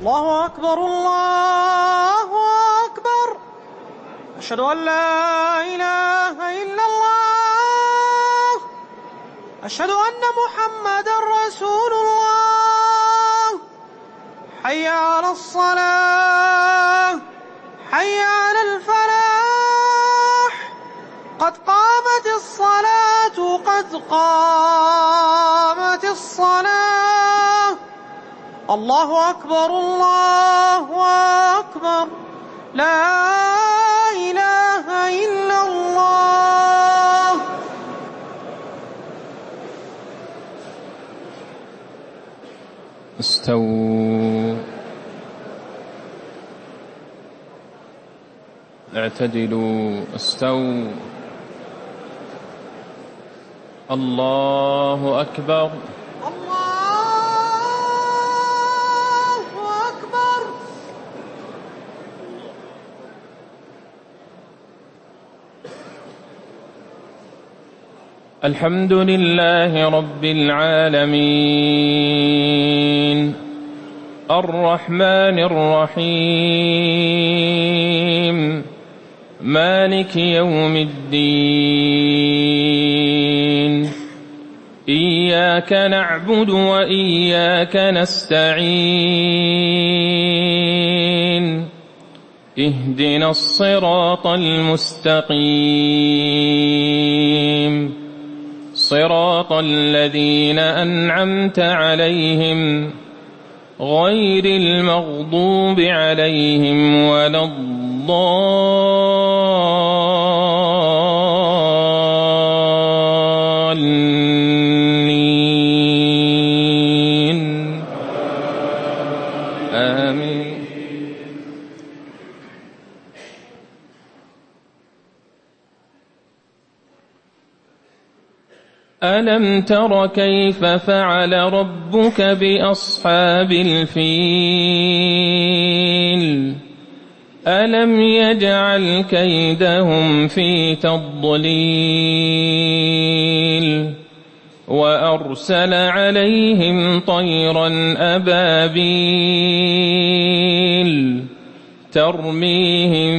الله أكبر الله أكبر. أشهد أن لا إله إلا الله. أشهد أن محمدا رسول الله. حي على الصلاة، حي على الفلاح. قد قامت الصلاة، قد قامت الصلاة. الله أكبر الله أكبر. لا إله إلا الله. استووا، اعتدلوا، استووا. الله أكبر. الحمد لله رب العالمين، الرحمن الرحيم، مالك يوم الدين. إياك نعبد وإياك نستعين. اهدنا الصراط المستقيم، صراط الذين أنعمت عليهم غير المغضوب عليهم ولا الضالين. آمين. ألم تر كيف فعل ربك بأصحاب الفيل؟ ألم يجعل كيدهم في تضليل وأرسل عليهم طيرا أبابيل ترميهم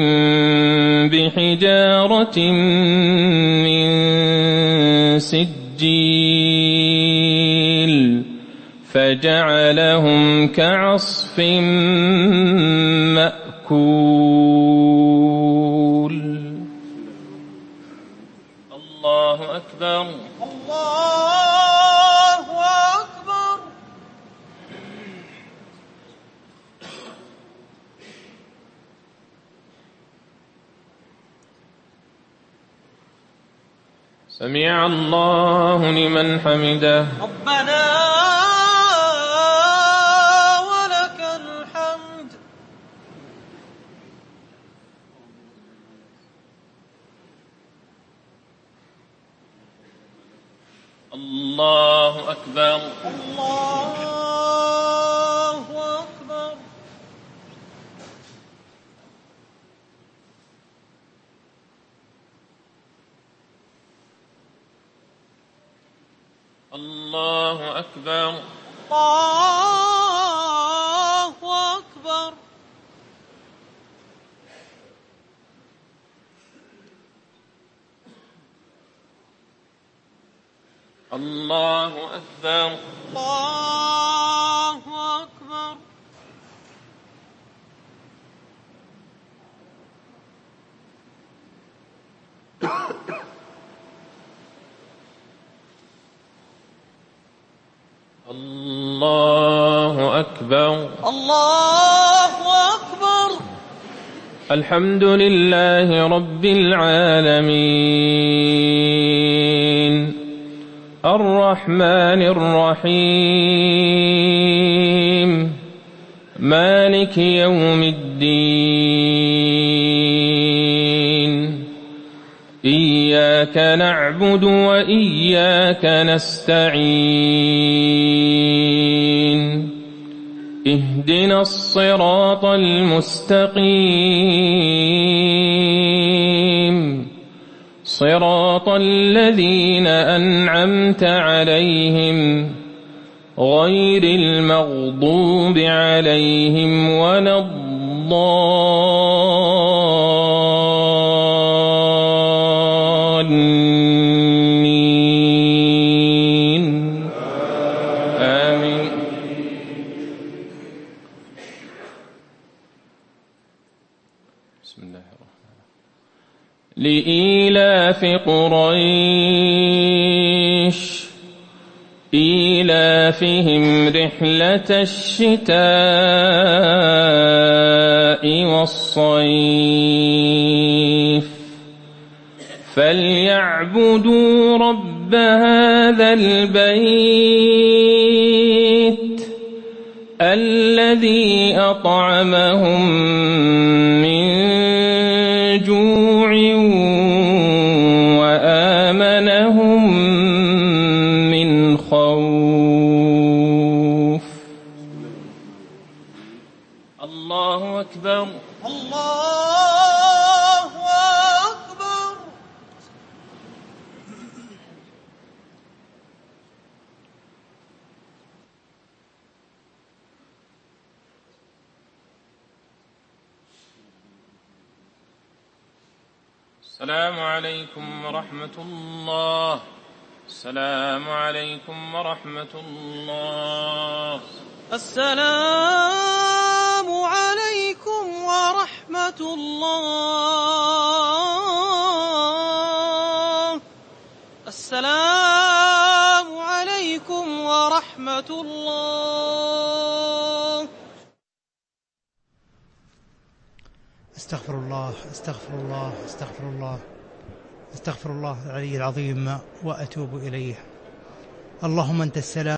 بحجارة من سجيل فجعلهم كعصف مأكول. الله أكبر. الله أكبر. سمع الله لمن حمده. ربنا ولك الحمد. الله أكبر. الله أكبر. الله أكبر. الله أكبر. الله أكبر. الله أكبر. الله أكبر. الله أكبر. الحمد لله رب العالمين، الرحمن الرحيم، مالك يوم الدين. إياك نعبد وإياك نستعين. اهدنا الصراط المستقيم، صراط الذين أنعمت عليهم غير المغضوب عليهم ولا الضالين آمين. بسم الله الرحمن الرحيم. لإيلاف قريش إيلافهم رحلة الشتاء والصيف فليعبدوا رب هذا البيت الذي أطعمهم من جوع وآمنهم من خوف. الله أكبر. الله أكبر. السلام عليكم ورحمة الله. السلام عليكم ورحمة الله. السلام عليكم ورحمة الله. السلام عليكم ورحمة الله. استغفر الله استغفر الله استغفر الله استغفر الله العلي العظيم وأتوب إليه. اللهم أنت السلام